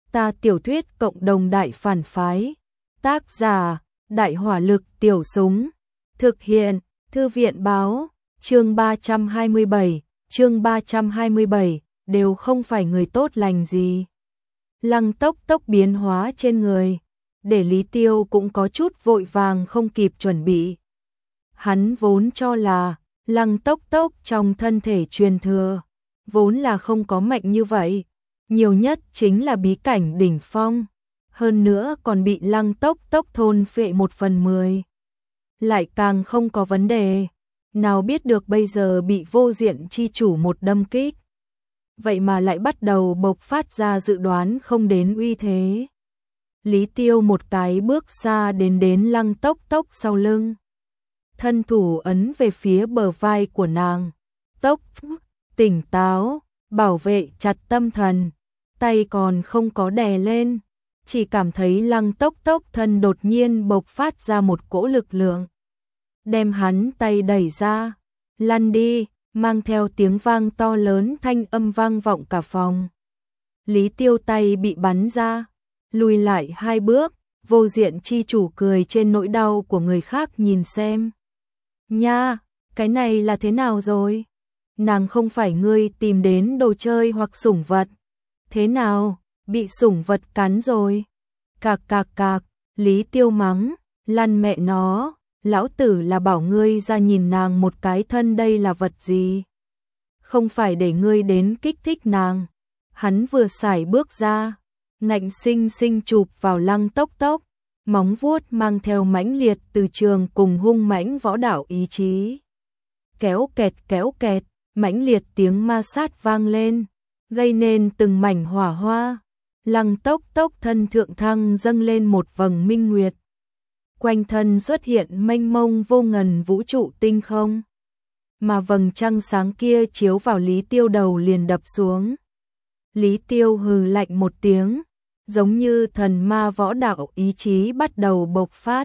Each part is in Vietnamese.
Ta tiểu thuyết cộng đồng đại phản phái. Tác giả: Đại hỏa lực tiểu súng. Thực hiện: Thư viện báo. Chương 327, đều không phải người tốt lành gì. Lăng Tốc Tốc biến hóa trên người, để Lý Tiêu cũng có chút vội vàng không kịp chuẩn bị. Hắn vốn cho là Lăng Tốc Tốc trong thân thể truyền thừa, vốn là không có mạnh như vậy, nhiều nhất chính là bí cảnh đỉnh phong, hơn nữa còn bị Lăng Tốc Tốc thôn phệ 1/10. Lại càng không có vấn đề, nào biết được bây giờ bị Vô Diện chi chủ một đâm kích. Vậy mà lại bắt đầu bộc phát ra dự đoán không đến uy thế. Lý Tiêu một cái bước xa đến Lăng Tốc Tốc sau lưng. Thân thủ ấn về phía bờ vai của nàng. Tốc, tỉnh táo, bảo vệ chặt tâm thần. Tay còn không có đè lên. Chỉ cảm thấy Lăng Tốc Tốc thân đột nhiên bộc phát ra một cỗ lực lượng. Đem hắn tay đẩy ra. Lăn đi, mang theo tiếng vang to lớn, thanh âm vang vọng cả phòng. Lý Tiêu tay bị bắn ra, lùi lại 2 bước, Vô Diện chi chủ cười trên nỗi đau của người khác nhìn xem. Nha, cái này là thế nào rồi? Nàng không phải ngươi tìm đến đồ chơi hoặc sủng vật. Thế nào, bị sủng vật cắn rồi? Cạc cạc cạc, Lý Tiêu mắng, lăn mẹ nó, lão tử là bảo ngươi ra nhìn nàng một cái thân đây là vật gì? Không phải để ngươi đến kích thích nàng. Hắn vừa sải bước ra, ngạnh sinh sinh chụp vào Lăng Tốc Tốc, móng vuốt mang theo mãnh liệt từ trường cùng hung mãnh võ đạo ý chí. Kéo kẹt, mãnh liệt tiếng ma sát vang lên, gây nên từng mảnh hỏa hoa. Lăng Tốc Tốc thân thượng thăng dâng lên một vầng minh nguyệt. Quanh thân xuất hiện mênh mông vô ngần vũ trụ tinh không. Mà vầng trăng sáng kia chiếu vào Lý Tiêu đầu liền đập xuống. Lý Tiêu hừ lạnh một tiếng, giống như thần ma võ đạo ý chí bắt đầu bộc phát.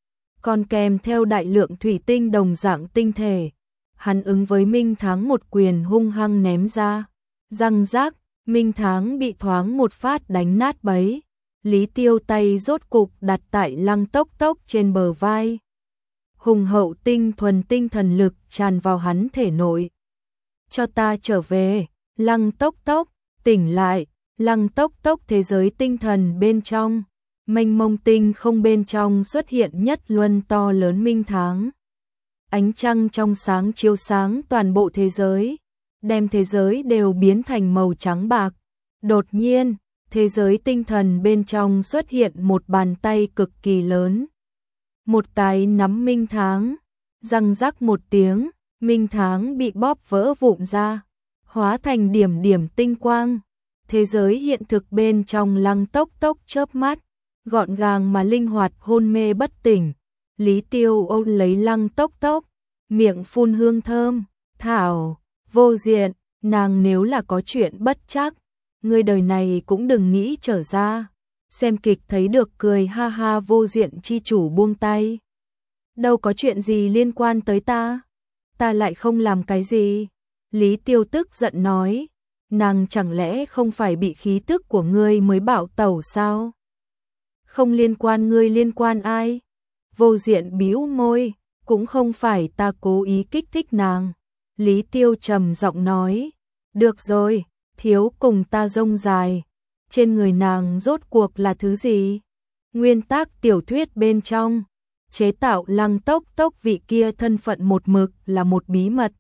Còn kèm theo đại lượng thủy tinh đồng dạng tinh thể, hắn ứng với Minh Tháng một quyền hung hăng ném ra. Răng rác, Minh Tháng bị thoáng một phát đánh nát bấy. Lý Tiêu tay rốt cục đặt tại Lăng Tốc Tốc trên bờ vai. Hùng hậu tinh thuần tinh thần lực tràn vào hắn thể nội. Cho ta trở về, Lăng Tốc Tốc, tỉnh lại. Lăng Tốc Tốc thế giới tinh thần bên trong, mênh mông tinh không bên trong xuất hiện nhất luân to lớn Minh Tháng. Ánh trăng trong sáng chiếu sáng toàn bộ thế giới, đem thế giới đều biến thành màu trắng bạc. Đột nhiên, thế giới tinh thần bên trong xuất hiện một bàn tay cực kỳ lớn. Một cái nắm Minh Tháng, răng rắc một tiếng, Minh Tháng bị bóp vỡ vụn ra, hóa thành điểm điểm tinh quang. Thế giới hiện thực bên trong Lăng Tốc Tốc chớp mắt, gọn gàng mà linh hoạt hôn mê bất tỉnh. Lý Tiêu ôm lấy Lăng Tốc Tốc, miệng phun hương thơm, thảo, Vô Diện, nàng nếu là có chuyện bất trắc, ngươi đời này cũng đừng nghĩ trở ra. Xem kịch thấy được cười ha ha. Vô Diện chi chủ buông tay. Đâu có chuyện gì liên quan tới ta, ta lại không làm cái gì. Lý Tiêu tức giận nói, nàng chẳng lẽ không phải bị khí tức của ngươi mới bạo tẩu sao? Không liên quan, ngươi liên quan ai? Vô Diện bĩu môi, cũng không phải ta cố ý kích thích nàng. Lý Tiêu trầm giọng nói, được rồi, thiếu cùng ta rông dài. Trên người nàng rốt cuộc là thứ gì? Nguyên tác tiểu thuyết bên trong, chế tạo Lăng Tốc Tốc vị kia thân phận một mực là một bí mật.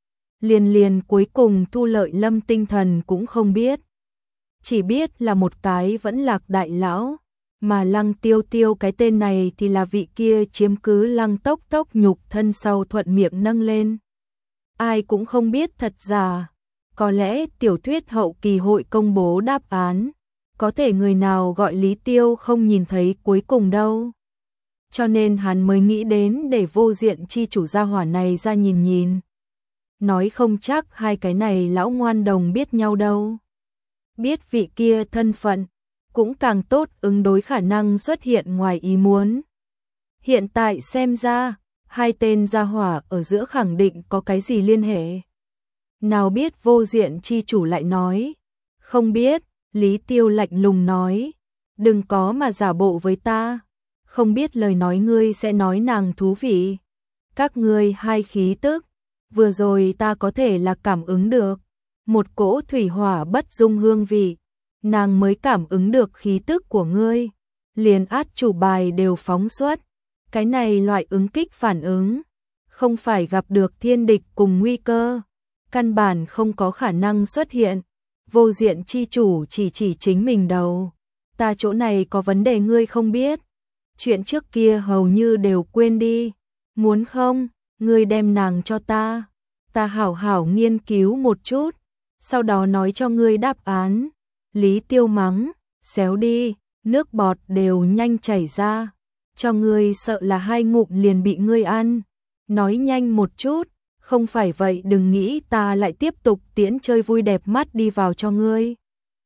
Liền cuối cùng Thu Lợi Lâm tinh thần cũng không biết. Chỉ biết là một cái vẫn lạc đại lão, mà Lăng Tiêu Tiêu cái tên này thì là vị kia chiếm cứ Lăng Tốc Tốc nhục thân sau thuận miệng nâng lên. Ai cũng không biết thật giả. Có lẽ tiểu thuyết hậu kỳ hội công bố đáp án. Có thể người nào gọi Lý Tiêu không nhìn thấy cuối cùng đâu. Cho nên hắn mới nghĩ đến để Vô Diện chi chủ gia hỏa này ra nhìn. Nói không chắc hai cái này lão ngoan đồng biết nhau đâu. Biết vị kia thân phận, cũng càng tốt ứng đối khả năng xuất hiện ngoài ý muốn. Hiện tại xem ra, hai tên gia hỏa ở giữa khẳng định có cái gì liên hệ. Nào biết Vô Diện chi chủ lại nói, không biết. Lý Tiêu lạnh lùng nói, đừng có mà giả bộ với ta, không biết lời nói ngươi sẽ nói nàng thú vị. Các ngươi hai khí tức, vừa rồi ta có thể là cảm ứng được, một cỗ thủy hỏa bất dung hương vị, nàng mới cảm ứng được khí tức của ngươi, liền át chủ bài đều phóng xuất, cái này loại ứng kích phản ứng, không phải gặp được thiên địch cùng nguy cơ, căn bản không có khả năng xuất hiện. Vô diện chi chủ chỉ chính mình đầu, ta chỗ này có vấn đề ngươi không biết, chuyện trước kia hầu như đều quên đi, muốn không, ngươi đem nàng cho ta hảo hảo nghiên cứu một chút, sau đó nói cho ngươi đáp án. Lý Tiêu mắng, xéo đi, nước bọt đều nhanh chảy ra, cho ngươi sợ là 2 ngụm liền bị ngươi ăn, nói nhanh một chút, không phải vậy đừng nghĩ ta lại tiếp tục tiễn chơi vui đẹp mắt đi vào cho ngươi.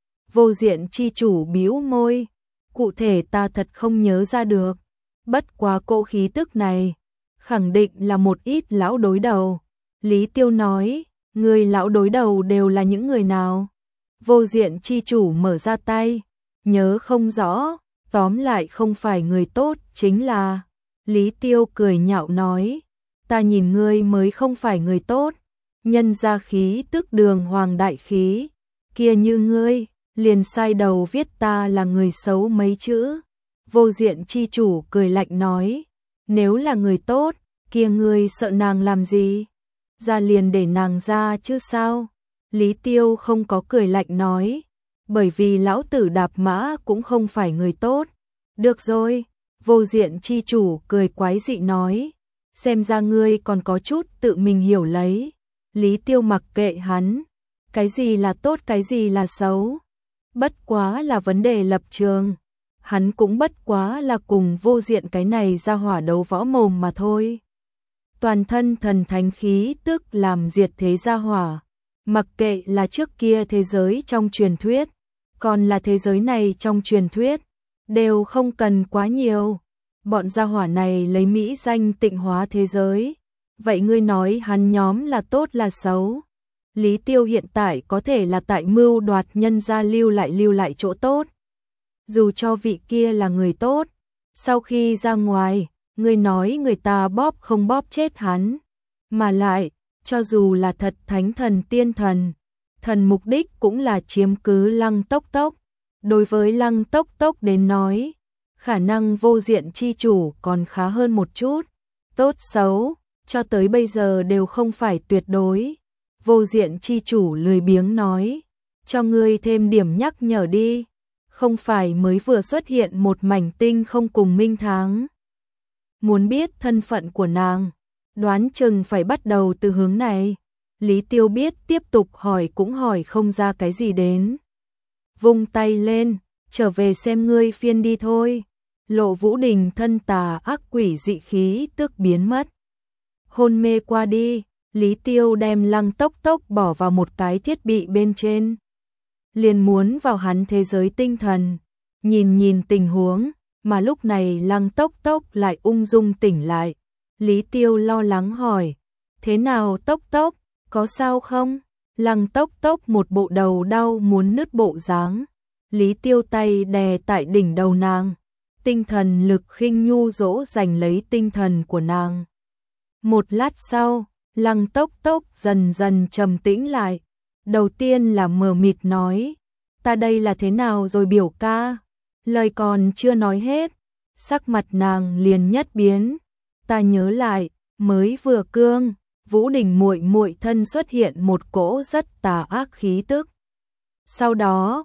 Vô diện chi chủ bĩu môi, cụ thể ta thật không nhớ ra được, bất quá cỗ khí tức này, khẳng định là một ít lão đối đầu. Lý Tiêu nói, người lão đối đầu đều là những người nào? Vô diện chi chủ mở ra tay, nhớ không rõ, tóm lại không phải người tốt chính là. Lý Tiêu cười nhạo nói, ta nhìn ngươi mới không phải người tốt, nhân ra khí tức đường hoàng đại khí, kia như ngươi, liền sai đầu viết ta là người xấu mấy chữ. Vô diện chi chủ cười lạnh nói, nếu là người tốt, kia ngươi sợ nàng làm gì? Ra liền để nàng ra chứ sao? Lý Tiêu không có cười lạnh nói, bởi vì lão tử đạp mã cũng không phải người tốt. Được rồi, vô diện chi chủ cười quái dị nói, xem ra ngươi còn có chút tự mình hiểu lấy. Lý Tiêu mặc kệ hắn, cái gì là tốt cái gì là xấu, bất quá là vấn đề lập trường, hắn cũng bất quá là cùng vô diện cái này ra hỏa đấu võ mồm mà thôi. Toàn thân thần thánh khí tức làm diệt thế gia hỏa, mặc kệ là trước kia thế giới trong truyền thuyết, còn là thế giới này trong truyền thuyết, đều không cần quá nhiều. Bọn gia hỏa này lấy mỹ danh tịnh hóa thế giới. Vậy ngươi nói hắn nhóm là tốt là xấu? Lý Tiêu hiện tại có thể là tại mưu đoạt nhân gia lưu lại chỗ tốt. Dù cho vị kia là người tốt, sau khi ra ngoài, ngươi nói người ta bóp không bóp chết hắn. Mà lại, cho dù là thật thánh thần tiên thần, thần mục đích cũng là chiếm cứ Lăng Tốc Tốc. Đối với Lăng Tốc Tốc đến nói, khả năng vô diện chi chủ còn khá hơn một chút. Tốt xấu, cho tới bây giờ đều không phải tuyệt đối. Vô diện chi chủ lười biếng nói, cho ngươi thêm điểm nhắc nhở đi, không phải mới vừa xuất hiện một mảnh tinh không cùng minh tháng. Muốn biết thân phận của nàng, đoán chừng phải bắt đầu từ hướng này. Lý Tiêu biết tiếp tục hỏi cũng hỏi không ra cái gì đến. Vung tay lên, trở về xem ngươi phiên đi thôi. Lộ Vũ Đình thân tà ác quỷ dị khí tức biến mất. Hôn mê qua đi, Lý Tiêu đem Lăng Tốc Tốc bỏ vào một cái thiết bị bên trên. Liền muốn vào hắn thế giới tinh thần, nhìn tình huống, mà lúc này Lăng Tốc Tốc lại ung dung tỉnh lại. Lý Tiêu lo lắng hỏi, thế nào Tốc Tốc, có sao không? Lăng Tốc Tốc một bộ đầu đau muốn nứt bộ dáng. Lý Tiêu tay đè tại đỉnh đầu nàng, tinh thần lực khinh nhu dỗ giành lấy tinh thần của nàng. Một lát sau, Lăng Tốc Tốc dần dần trầm tĩnh lại. Đầu tiên là mờ mịt nói, ta đây là thế nào rồi biểu ca? Lời còn chưa nói hết, sắc mặt nàng liền nhất biến. Ta nhớ lại, mới vừa cương, Vũ Đình muội muội thân xuất hiện một cỗ rất tà ác khí tức. Sau đó,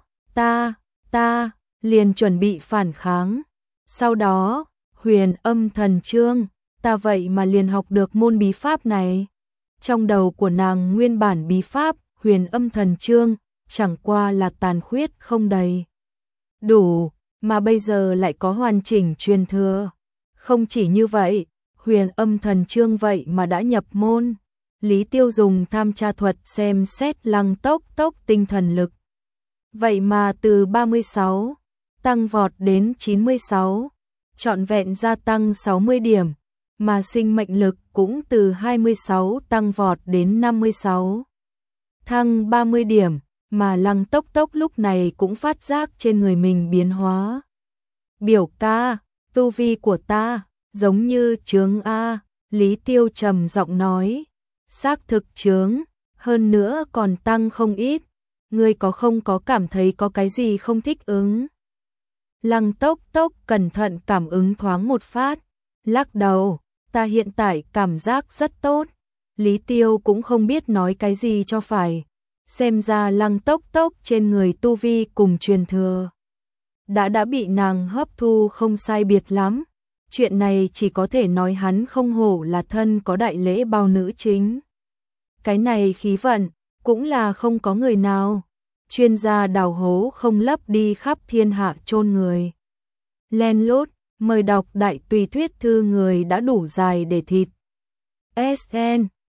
ta liền chuẩn bị phản kháng. Sau đó, Huyền Âm Thần Chương, ta vậy mà liền học được môn bí pháp này. Trong đầu của nàng nguyên bản bí pháp, Huyền Âm Thần Chương, chẳng qua là tàn khuyết không đầy đủ, mà bây giờ lại có hoàn chỉnh truyền thừa. Không chỉ như vậy, Huyền Âm Thần Chương vậy mà đã nhập môn. Lý Tiêu dùng tham tra thuật xem xét Lăng Tốc Tốc tinh thần lực. Vậy mà từ 36 tăng vọt đến 96, trọn vẹn gia tăng 60 điểm, mà sinh mệnh lực cũng từ 26 tăng vọt đến 56, thăng 30 điểm, mà Lăng Tốc Tốc lúc này cũng phát giác trên người mình biến hóa. Biểu ca, tu vi của ta, giống như chướng A, Lý Tiêu trầm giọng nói, xác thực chướng, hơn nữa còn tăng không ít, ngươi không có cảm thấy có cái gì không thích ứng? Lăng Tốc Tốc cẩn thận cảm ứng thoáng một phát, lắc đầu, ta hiện tại cảm giác rất tốt. Lý Tiêu cũng không biết nói cái gì cho phải, xem ra Lăng Tốc Tốc trên người tu vi cùng truyền thừa đã bị nàng hấp thu không sai biệt lắm. Chuyện này chỉ có thể nói hắn không hổ là thân có đại lễ bao nữ chính. Cái này khí vận, cũng là không có người nào. Chuyên gia đào hố không lấp đi khắp thiên hạ chôn người. Len lút, mời đọc đại tùy thuyết thư người đã đủ dài để thịt. SN